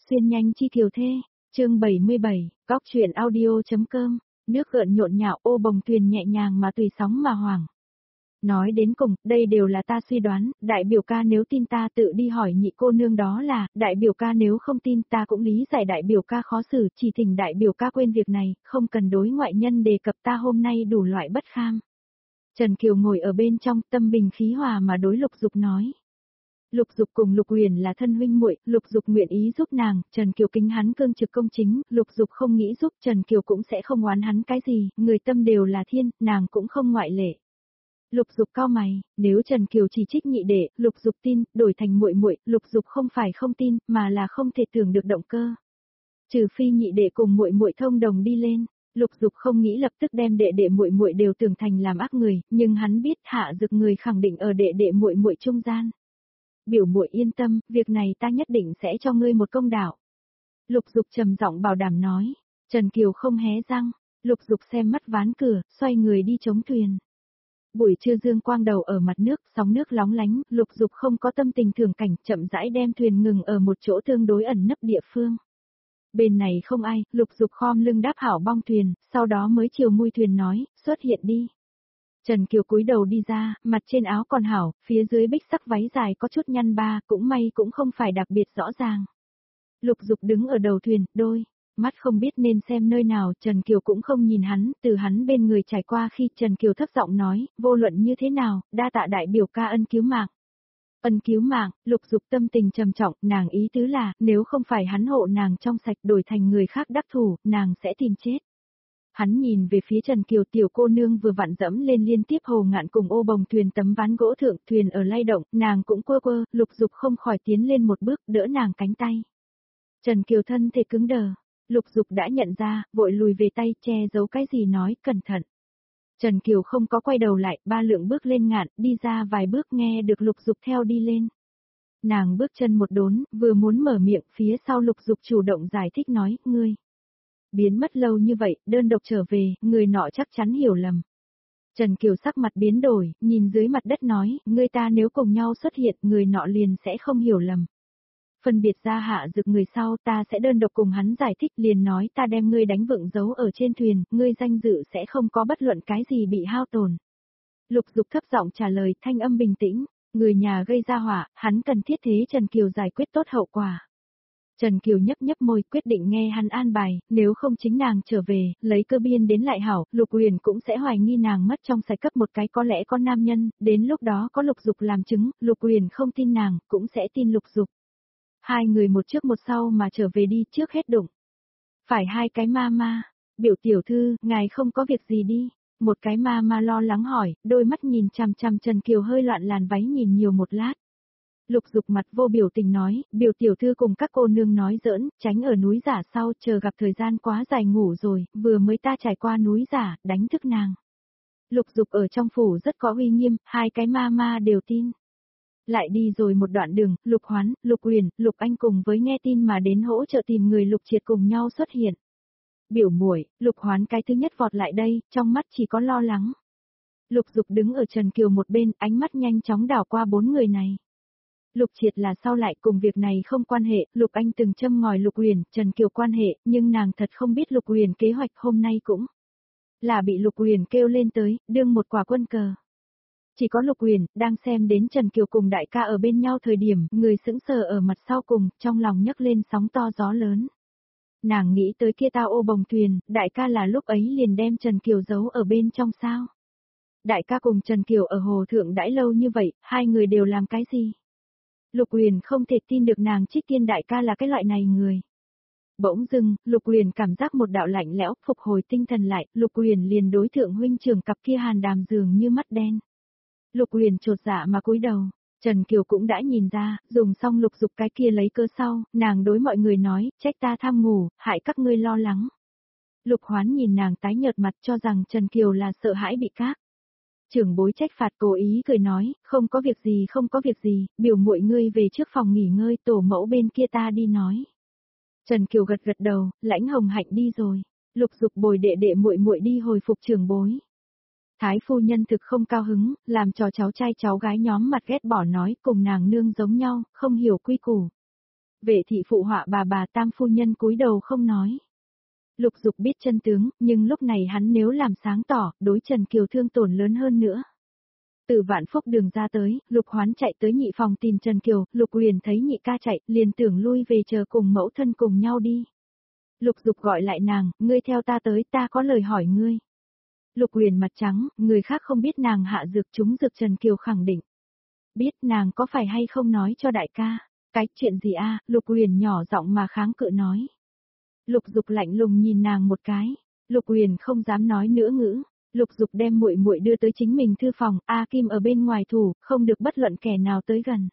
Xuyên nhanh chi kiều thê, chương 77, cóc truyện audio.com, nước gợn nhộn nhạo ô bồng thuyền nhẹ nhàng mà tùy sóng mà hoảng. Nói đến cùng, đây đều là ta suy đoán, đại biểu ca nếu tin ta tự đi hỏi nhị cô nương đó là, đại biểu ca nếu không tin ta cũng lý giải đại biểu ca khó xử, chỉ thỉnh đại biểu ca quên việc này, không cần đối ngoại nhân đề cập ta hôm nay đủ loại bất kham. Trần Kiều ngồi ở bên trong, tâm bình khí hòa mà đối Lục Dục nói. Lục Dục cùng Lục Uyển là thân huynh muội, Lục Dục nguyện ý giúp nàng, Trần Kiều kính hắn cương trực công chính, Lục Dục không nghĩ giúp, Trần Kiều cũng sẽ không oán hắn cái gì, người tâm đều là thiên, nàng cũng không ngoại lệ. Lục Dục cau mày, nếu Trần Kiều chỉ trích nhị đệ, Lục Dục tin, đổi thành muội muội, Lục Dục không phải không tin, mà là không thể tưởng được động cơ. Trừ phi nhị đệ cùng muội muội thông đồng đi lên. Lục Dục không nghĩ lập tức đem đệ đệ muội muội đều tưởng thành làm ác người, nhưng hắn biết Hạ Dực người khẳng định ở đệ đệ muội muội trung gian. Biểu muội yên tâm, việc này ta nhất định sẽ cho ngươi một công đạo. Lục Dục trầm giọng bảo đảm nói. Trần Kiều không hé răng, Lục Dục xem mắt ván cửa, xoay người đi chống thuyền. Buổi trưa dương quang đầu ở mặt nước, sóng nước lóng lánh, Lục Dục không có tâm tình thưởng cảnh, chậm rãi đem thuyền ngừng ở một chỗ tương đối ẩn nấp địa phương. Bên này không ai, Lục Dục khom lưng đáp hảo bong thuyền, sau đó mới chiều mui thuyền nói, xuất hiện đi. Trần Kiều cúi đầu đi ra, mặt trên áo còn hảo, phía dưới bích sắc váy dài có chút nhăn ba, cũng may cũng không phải đặc biệt rõ ràng. Lục Dục đứng ở đầu thuyền, đôi mắt không biết nên xem nơi nào, Trần Kiều cũng không nhìn hắn, từ hắn bên người trải qua khi Trần Kiều thấp giọng nói, vô luận như thế nào, đa tạ đại biểu ca ân cứu mạng. Ân cứu mạng, Lục Dục tâm tình trầm trọng, nàng ý tứ là, nếu không phải hắn hộ nàng trong sạch đổi thành người khác đắc thủ, nàng sẽ tìm chết. Hắn nhìn về phía Trần Kiều, tiểu cô nương vừa vặn dẫm lên liên tiếp hồ ngạn cùng ô bồng thuyền tấm ván gỗ thượng, thuyền ở lay động, nàng cũng quơ quơ, Lục Dục không khỏi tiến lên một bước, đỡ nàng cánh tay. Trần Kiều thân thể cứng đờ, Lục Dục đã nhận ra, vội lùi về tay, che giấu cái gì nói, cẩn thận. Trần Kiều không có quay đầu lại, ba lượng bước lên ngạn, đi ra vài bước nghe được Lục Dục theo đi lên. Nàng bước chân một đốn, vừa muốn mở miệng, phía sau Lục Dục chủ động giải thích nói, ngươi. Biến mất lâu như vậy, đơn độc trở về, người nọ chắc chắn hiểu lầm. Trần Kiều sắc mặt biến đổi, nhìn dưới mặt đất nói, người ta nếu cùng nhau xuất hiện, người nọ liền sẽ không hiểu lầm. Phân biệt ra Hạ Dực người sau, ta sẽ đơn độc cùng hắn giải thích, liền nói ta đem ngươi đánh vựng giấu ở trên thuyền, ngươi danh dự sẽ không có bất luận cái gì bị hao tổn. Lục Dục thấp giọng trả lời, thanh âm bình tĩnh, người nhà gây ra họa, hắn cần thiết thế Trần Kiều giải quyết tốt hậu quả. Trần Kiều nhấp nhấp môi, quyết định nghe hắn an bài, nếu không chính nàng trở về, lấy cơ biên đến lại hảo, Lục Uyển cũng sẽ hoài nghi nàng mất trong sạch cấp một cái có lẽ có nam nhân, đến lúc đó có Lục Dục làm chứng, Lục Uyển không tin nàng, cũng sẽ tin Lục Dục. Hai người một trước một sau mà trở về đi, trước hết đụng. Phải hai cái ma, biểu tiểu thư, ngài không có việc gì đi. Một cái ma lo lắng hỏi, đôi mắt nhìn chằm chằm Trần Kiều hơi loạn làn váy nhìn nhiều một lát. Lục Dục mặt vô biểu tình nói, biểu tiểu thư cùng các cô nương nói giỡn, tránh ở núi giả sau, chờ gặp thời gian quá dài ngủ rồi, vừa mới ta trải qua núi giả, đánh thức nàng. Lục Dục ở trong phủ rất có uy nghiêm, hai cái ma đều tin. Lại đi rồi một đoạn đường, Lục Hoán, Lục Uyển, Lục Anh cùng với nghe tin mà đến hỗ trợ tìm người Lục Triệt cùng nhau xuất hiện. Biểu muội, Lục Hoán cái thứ nhất vọt lại đây, trong mắt chỉ có lo lắng. Lục Dục đứng ở Trần Kiều một bên, ánh mắt nhanh chóng đảo qua bốn người này. Lục Triệt là sau lại cùng việc này không quan hệ, Lục Anh từng châm ngòi Lục Uyển, Trần Kiều quan hệ, nhưng nàng thật không biết Lục Uyển kế hoạch hôm nay cũng là bị Lục Uyển kêu lên tới, đương một quả quân cờ. Chỉ có Lục Uyển, đang xem đến Trần Kiều cùng đại ca ở bên nhau thời điểm, người sững sờ ở mặt sau cùng, trong lòng nhấc lên sóng to gió lớn. Nàng nghĩ tới kia tao ô bồng thuyền, đại ca là lúc ấy liền đem Trần Kiều giấu ở bên trong sao. Đại ca cùng Trần Kiều ở hồ thượng đãi lâu như vậy, hai người đều làm cái gì? Lục Uyển không thể tin được nàng Trích Tiên đại ca là cái loại này người. Bỗng dưng, Lục Uyển cảm giác một đạo lạnh lẽo, phục hồi tinh thần lại, Lục Uyển liền đối thượng huynh trưởng cặp kia hàn đàm dường như mắt đen. Lục Uyển chột dạ mà cúi đầu, Trần Kiều cũng đã nhìn ra, dùng xong Lục Dục cái kia lấy cơ sau, nàng đối mọi người nói, trách ta tham ngủ, hại các ngươi lo lắng. Lục Hoán nhìn nàng tái nhợt mặt cho rằng Trần Kiều là sợ hãi bị các trưởng bối trách phạt, cố ý cười nói, không có việc gì, biểu muội ngươi về trước phòng nghỉ ngơi, tổ mẫu bên kia ta đi nói. Trần Kiều gật gật đầu, Lãnh Hồng Hạnh đi rồi, Lục Dục bồi đệ đệ muội muội đi hồi phục trưởng bối. Thái phu nhân thực không cao hứng, làm cho cháu trai cháu gái nhóm mặt ghét bỏ nói cùng nàng nương giống nhau, không hiểu quy củ. Vệ thị phụ họa bà Tam phu nhân cúi đầu không nói. Lục Dục biết chân tướng, nhưng lúc này hắn nếu làm sáng tỏ, đối Trần Kiều thương tổn lớn hơn nữa. Từ Vạn Phúc đường ra tới, Lục Hoán chạy tới nhị phòng tìm Trần Kiều, Lục Uyển thấy nhị ca chạy, liền tưởng lui về chờ cùng mẫu thân cùng nhau đi. Lục Dục gọi lại nàng, ngươi theo ta tới, ta có lời hỏi ngươi. Lục Uyển mặt trắng, người khác không biết nàng hạ dược trúng dược, Trần Kiều khẳng định. Biết nàng có phải hay không nói cho đại ca, cái chuyện gì a? Lục Uyển nhỏ giọng mà kháng cự nói. Lục Dục lạnh lùng nhìn nàng một cái, Lục Uyển không dám nói nữa ngữ. Lục Dục đem muội muội đưa tới chính mình thư phòng, A Kim ở bên ngoài thủ, không được bất luận kẻ nào tới gần.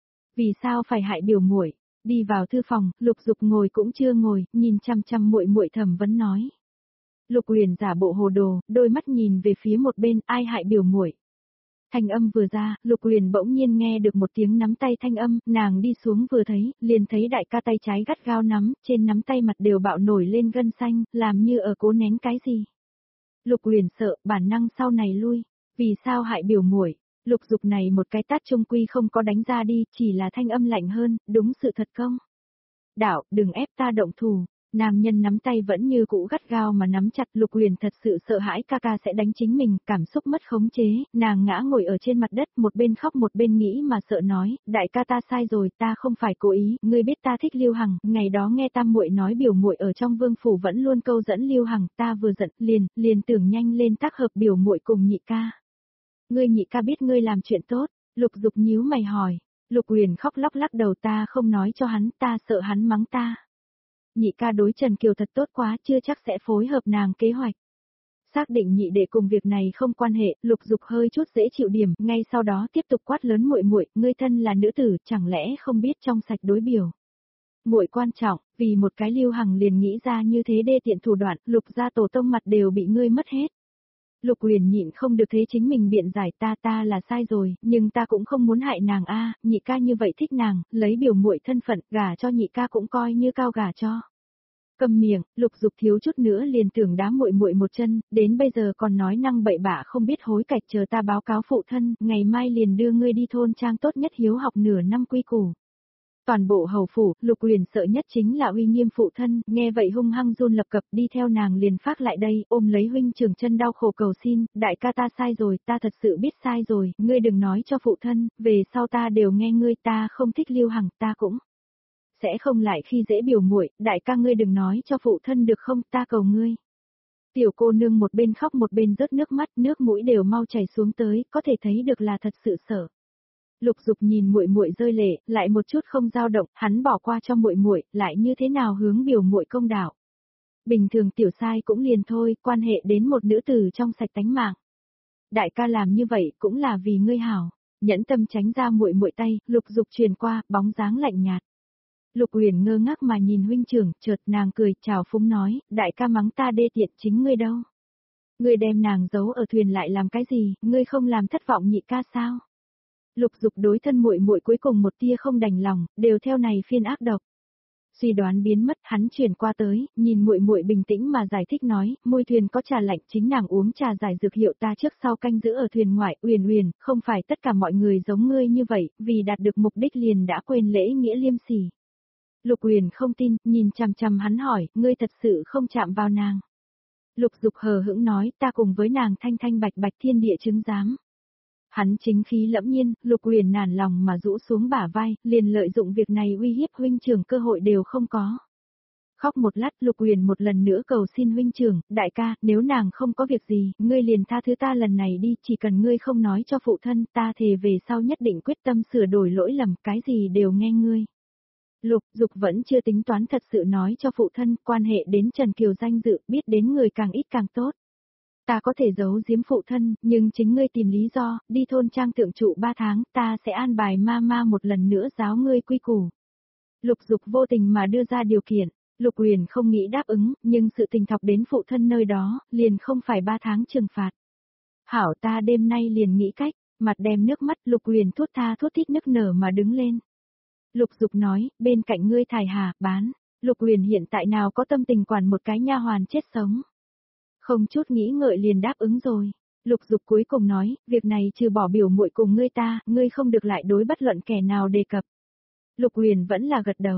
Vì sao phải hại biểu muội? Đi vào thư phòng, Lục Dục ngồi cũng chưa ngồi, nhìn chăm chăm muội muội thẩm vấn nói. Lục Uyển giả bộ hồ đồ, đôi mắt nhìn về phía một bên, ai hại biểu muội? Thanh âm vừa ra, Lục Uyển bỗng nhiên nghe được một tiếng nắm tay thanh âm, nàng đi xuống vừa thấy, liền thấy đại ca tay trái gắt gao nắm, trên nắm tay mặt đều bạo nổi lên gân xanh, làm như ở cố nén cái gì. Lục Uyển sợ, bản năng sau này lui. Vì sao hại biểu muội? Lục Dục này một cái tát trung quy không có đánh ra đi, chỉ là thanh âm lạnh hơn, đúng sự thật không? Đạo, đừng ép ta động thủ. Nam nhân nắm tay vẫn như cũ gắt gao mà nắm chặt. Lục Uyển thật sự sợ hãi ca ca sẽ đánh chính mình, cảm xúc mất khống chế, nàng ngã ngồi ở trên mặt đất, một bên khóc một bên nghĩ mà sợ nói, đại ca ta sai rồi, ta không phải cố ý, ngươi biết ta thích Lưu Hằng, ngày đó nghe Tam muội nói biểu muội ở trong vương phủ vẫn luôn câu dẫn Lưu Hằng, ta vừa giận, liền tưởng nhanh lên tác hợp biểu muội cùng nhị ca. Ngươi nhị ca biết ngươi làm chuyện tốt, Lục Dục nhíu mày hỏi. Lục Uyển khóc lóc lắc đầu, ta không nói cho hắn, ta sợ hắn mắng ta. Nhị ca đối Trần Kiều thật tốt quá, chưa chắc sẽ phối hợp nàng kế hoạch. Xác định nhị đệ cùng việc này không quan hệ, Lục Dục hơi chút dễ chịu điểm, ngay sau đó tiếp tục quát lớn muội muội, ngươi thân là nữ tử, chẳng lẽ không biết trong sạch đối biểu. Muội quan trọng, vì một cái Lưu Hằng liền nghĩ ra như thế đê tiện thủ đoạn, Lục gia tổ tông mặt đều bị ngươi mất hết. Lục Uyển nhịn không được thế chính mình biện giải, ta là sai rồi, nhưng ta cũng không muốn hại nàng a, nhị ca như vậy thích nàng, lấy biểu muội thân phận, gả cho nhị ca cũng coi như cao gả cho. Cầm miệng, Lục Dục thiếu chút nữa liền tưởng đá muội muội một chân, đến bây giờ còn nói năng bậy bạ không biết hối cải, chờ ta báo cáo phụ thân, ngày mai liền đưa ngươi đi thôn trang tốt nhất hiếu học nửa năm quy củ. Toàn bộ hầu phủ, Lục Uyển sợ nhất chính là uy nghiêm phụ thân, nghe vậy hung hăng run lập cập, đi theo nàng liền phát lại đây, ôm lấy huynh trưởng chân đau khổ cầu xin, đại ca ta sai rồi, ta thật sự biết sai rồi, ngươi đừng nói cho phụ thân, về sau ta đều nghe ngươi, ta không thích Lưu Hằng, ta cũng sẽ không lại khi dễ biểu muội, đại ca ngươi đừng nói cho phụ thân được không, ta cầu ngươi. Tiểu cô nương một bên khóc một bên rớt nước mắt, nước mũi đều mau chảy xuống tới, có thể thấy được là thật sự sợ. Lục Dục nhìn muội muội rơi lệ, lại một chút không dao động, hắn bỏ qua cho muội muội, lại như thế nào hướng biểu muội công đạo. Bình thường tiểu sai cũng liền thôi, quan hệ đến một nữ tử trong sạch tánh mạng. Đại ca làm như vậy cũng là vì ngươi hảo, nhẫn tâm tránh ra muội muội tay, Lục Dục truyền qua, bóng dáng lạnh nhạt. Lục Uyển ngơ ngác mà nhìn huynh trưởng, chợt nàng cười, chào phúng nói, đại ca mắng ta đê tiện chính ngươi đâu. Ngươi đem nàng giấu ở thuyền lại làm cái gì, ngươi không làm thất vọng nhị ca sao? Lục Dục đối thân muội muội cuối cùng một tia không đành lòng, đều theo này phiên ác độc. Suy đoán biến mất, hắn chuyển qua tới, nhìn muội muội bình tĩnh mà giải thích nói, môi thuyền có trà lạnh, chính nàng uống trà giải dược hiệu, ta trước sau canh giữ ở thuyền ngoại, Uyển, không phải tất cả mọi người giống ngươi như vậy, vì đạt được mục đích liền đã quên lễ nghĩa liêm sỉ. Lục Uyển không tin, nhìn chằm chằm hắn hỏi, ngươi thật sự không chạm vào nàng. Lục Dục hờ hững nói, ta cùng với nàng thanh thanh bạch bạch thiên địa chứng giám. Hắn chính khí lẫm nhiên, Lục Uyển nản lòng mà rũ xuống bả vai, liền lợi dụng việc này uy hiếp huynh trưởng, cơ hội đều không có. Khóc một lát, Lục Uyển một lần nữa cầu xin huynh trưởng, đại ca, nếu nàng không có việc gì, ngươi liền tha thứ ta lần này đi, chỉ cần ngươi không nói cho phụ thân, ta thề về sau nhất định quyết tâm sửa đổi lỗi lầm, cái gì đều nghe ngươi. Lục Dục vẫn chưa tính toán thật sự nói cho phụ thân, quan hệ đến Trần Kiều danh dự, biết đến người càng ít càng tốt. Ta có thể giấu giếm phụ thân, nhưng chính ngươi tìm lý do, đi thôn trang thượng trụ 3 tháng, ta sẽ an bài ma một lần nữa giáo ngươi quy củ. Lục Dục vô tình mà đưa ra điều kiện, Lục Uyển không nghĩ đáp ứng, nhưng sự tình thọc đến phụ thân nơi đó, liền không phải 3 tháng trừng phạt. Hảo, ta đêm nay liền nghĩ cách, mặt đem nước mắt, Lục Uyển thút tha thút thít nức nở mà đứng lên. Lục Dục nói, bên cạnh ngươi thải hà, bán, Lục Uyển hiện tại nào có tâm tình quản một cái nha hoàn chết sống. Không chút nghĩ ngợi liền đáp ứng rồi. Lục Dục cuối cùng nói, việc này trừ bỏ biểu muội cùng ngươi ta, ngươi không được lại đối bất luận kẻ nào đề cập. Lục Uyển vẫn là gật đầu.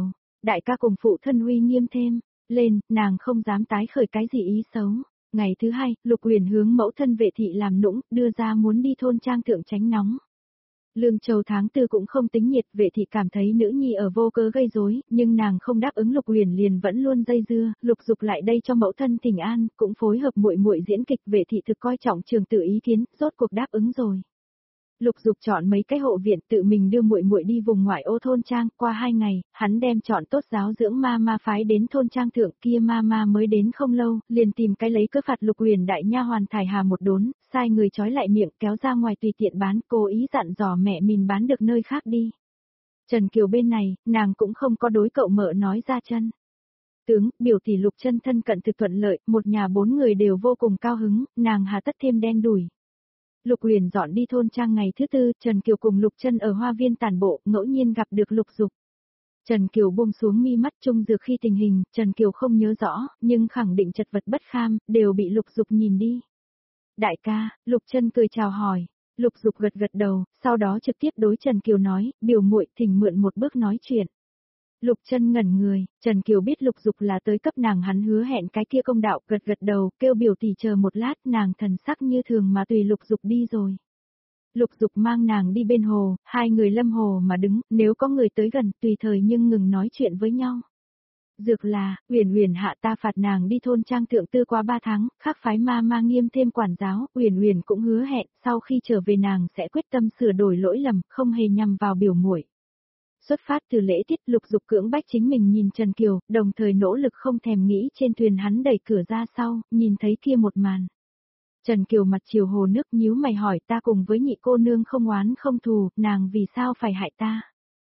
đại ca cùng phụ thân uy nghiêm thêm, lên, nàng không dám tái khởi cái gì ý xấu. Ngày thứ hai, Lục Uyển hướng mẫu thân Vệ thị làm nũng, đưa ra muốn đi thôn trang thượng tránh nóng. Lương Châu tháng tư cũng không tính nhiệt, Vệ thị cảm thấy nữ nhi ở vô cớ gây rối, nhưng nàng không đáp ứng Lục Uyển liền vẫn luôn dây dưa, Lục Dục lại đây cho mẫu thân thỉnh an, cũng phối hợp muội muội diễn kịch, Vệ thị thực coi trọng trường tử ý kiến, rốt cuộc đáp ứng rồi. Lục Dục chọn mấy cái hộ viện tự mình đưa muội muội đi vùng ngoại ô thôn trang, qua 2 ngày, hắn đem chọn tốt giáo dưỡng ma ma phái đến thôn trang thượng, kia ma ma mới đến không lâu, liền tìm cái lấy cớ phạt Lục Uyển đại nha hoàn thải hà một đốn, sai người trói lại miệng kéo ra ngoài tùy tiện bán, cố ý dặn dò mẹ mình bán được nơi khác đi. Trần Kiều bên này, nàng cũng không có đối cậu mợ nói ra chân. Tướng, biểu tỷ Lục Chân thân cận thực thuận lợi, một nhà 4 người đều vô cùng cao hứng, nàng hà tất thêm đen đủi. Lục Uyển dọn đi thôn trang ngày thứ tư, Trần Kiều cùng Lục Chân ở hoa viên tản bộ, ngẫu nhiên gặp được Lục Dục. Trần Kiều buông xuống mi mắt trung dược khi tình hình, Trần Kiều không nhớ rõ, nhưng khẳng định chật vật bất kham, đều bị Lục Dục nhìn đi. Đại ca, Lục Chân cười chào hỏi. Lục Dục gật gật đầu, sau đó trực tiếp đối Trần Kiều nói, biểu muội thỉnh mượn một bước nói chuyện. Lục Chân ngẩn người, Trần Kiều biết Lục Dục là tới cấp nàng hắn hứa hẹn cái kia công đạo, gật gật đầu, kêu biểu tỷ chờ một lát, nàng thần sắc như thường mà tùy Lục Dục đi rồi. Lục Dục mang nàng đi bên hồ, hai người lâm hồ mà đứng, nếu có người tới gần, tùy thời nhưng ngừng nói chuyện với nhau. Dược là, Uyển Uyển hạ ta phạt nàng đi thôn trang thượng tư qua 3 tháng, khác phái ma ma nghiêm thêm quản giáo, Uyển Uyển cũng hứa hẹn, sau khi trở về nàng sẽ quyết tâm sửa đổi lỗi lầm, không hề nhằm vào biểu muội. Xuất phát từ lễ tiết, Lục Dục cưỡng bách chính mình nhìn Trần Kiều, đồng thời nỗ lực không thèm nghĩ trên thuyền hắn đẩy cửa ra sau, nhìn thấy kia một màn. Trần Kiều mặt chiều hồ nước nhíu mày hỏi ta cùng với nhị cô nương không oán không thù, nàng vì sao phải hại ta?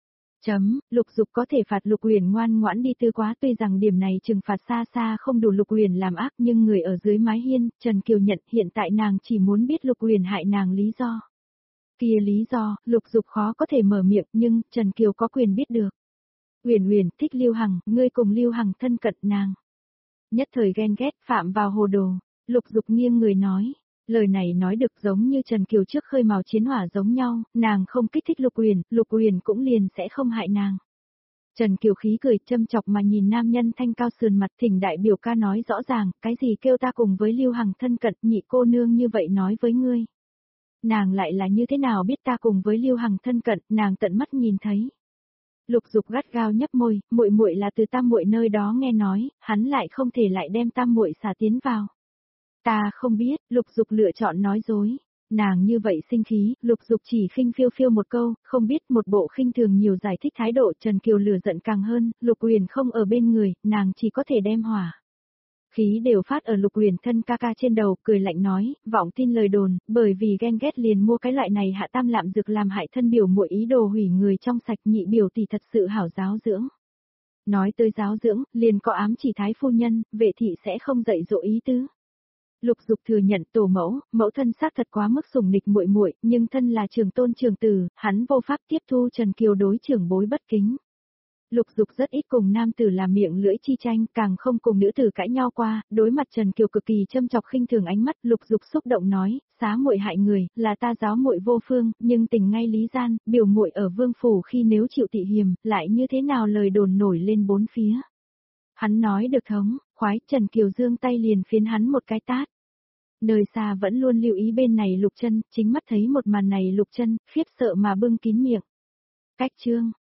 Lục Dục có thể phạt Lục Uyển ngoan ngoãn đi tư quá, tuy rằng điểm này trừng phạt xa xa không đủ Lục Uyển làm ác, nhưng người ở dưới mái hiên, Trần Kiều nhận hiện tại nàng chỉ muốn biết Lục Uyển hại nàng lý do. Kia lý do, Lục Dục khó có thể mở miệng, nhưng Trần Kiều có quyền biết được. Uyển Uyển thích Lưu Hằng, ngươi cùng Lưu Hằng thân cận nàng. Nhất thời ghen ghét phạm vào hồ đồ, Lục Dục nghiêng người nói. Lời này nói được giống như Trần Kiều trước khơi mào chiến hỏa giống nhau, nàng không kích thích Lục Uyển cũng liền sẽ không hại nàng. Trần Kiều khí cười châm chọc mà nhìn nam nhân thanh cao sườn mặt, thỉnh đại biểu ca nói rõ ràng, cái gì kêu ta cùng với Lưu Hằng thân cận, nhị cô nương như vậy nói với ngươi. Nàng lại là như thế nào biết ta cùng với Lưu Hằng thân cận, nàng tận mắt nhìn thấy. Lục Dục gắt gao nhấp môi, muội muội là từ tam muội nơi đó nghe nói, hắn lại không thể lại đem tam muội xả tiến vào. Ta không biết, Lục Dục lựa chọn nói dối. Nàng như vậy sinh khí, Lục Dục chỉ khinh phiêu phiêu một câu, không biết một bộ khinh thường nhiều giải thích thái độ. Trần Kiều lửa giận càng hơn, Lục Uyển không ở bên người, nàng chỉ có thể đem hỏa khí đều phát ở Lục Uyển thân ca ca trên đầu, cười lạnh nói, vọng tin lời đồn, bởi vì ghen ghét liền mua cái loại này hạ tam lạm dược làm hại thân biểu muội ý đồ hủy người trong sạch, nhị biểu tỷ thật sự hảo giáo dưỡng. Nói tới giáo dưỡng, liền có ám chỉ thái phu nhân, Vệ thị sẽ không dạy dỗ ý tứ. Lục Dục thừa nhận tổ mẫu, mẫu thân xác thật quá mức sủng nịch muội muội, nhưng thân là trường tôn trường tử, hắn vô pháp tiếp thu Trần Kiều đối trưởng bối bất kính. Lục Dục rất ít cùng nam tử làm miệng lưỡi chi tranh, càng không cùng nữ tử cãi nhau qua, đối mặt Trần Kiều cực kỳ châm chọc khinh thường ánh mắt, Lục Dục xúc động nói, xá muội hại người, là ta giáo muội vô phương, nhưng tình ngay lý gian, biểu muội ở vương phủ khi nếu chịu tị hiềm, lại như thế nào lời đồn nổi lên bốn phía. Hắn nói được thống, khoái, Trần Kiều giương tay liền phiến hắn một cái tát. Nơi xa vẫn luôn lưu ý bên này Lục Chân, chính mắt thấy một màn này Lục Chân, khiếp sợ mà bưng kín miệng. Cách chương